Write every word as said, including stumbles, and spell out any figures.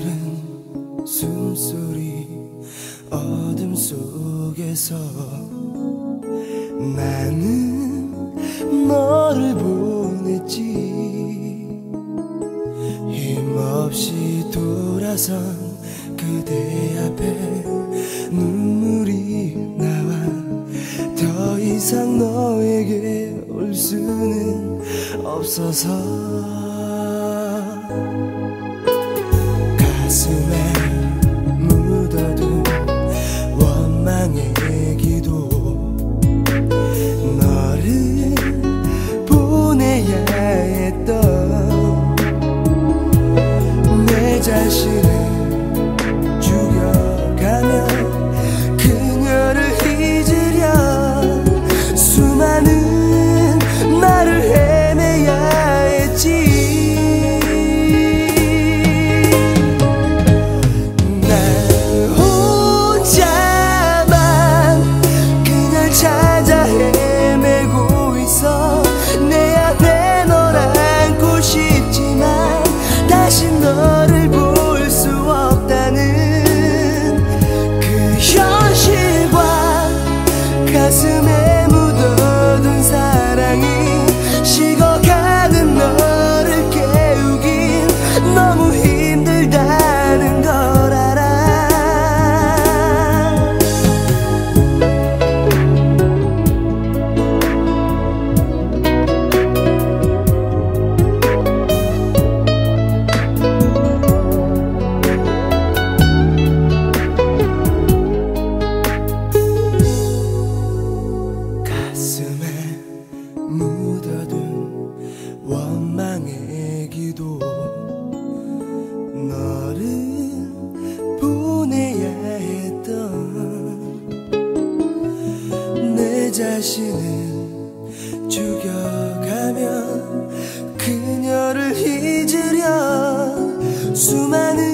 시린 숨소리 어둠 속에서 나는 너를 보냈지. 힘없이 돌아선 그대 앞에 눈물이 나와 더 이상 너에게 올 수는 없어서 가슴에 묻어둔 원망의 기도 너를 보내야 했던 내 자신을 죽여가며 그녀를 잊으려 수많은 나를 헤매야 했지. 나 혼자만 그녀를 찾아 헤매고 있어. 내 앞에 널 안고 싶지만 다시 너를 볼 수 없다는 그 현실과 가슴에 묻어둔 사랑이 식어가는 너를 깨우긴 너무 힘들다는 걸 알아. 가슴에 묻어둔 원망의 기도 너를 보내야 했던 내 자신을 죽여가며 그녀를 잊으려 수많은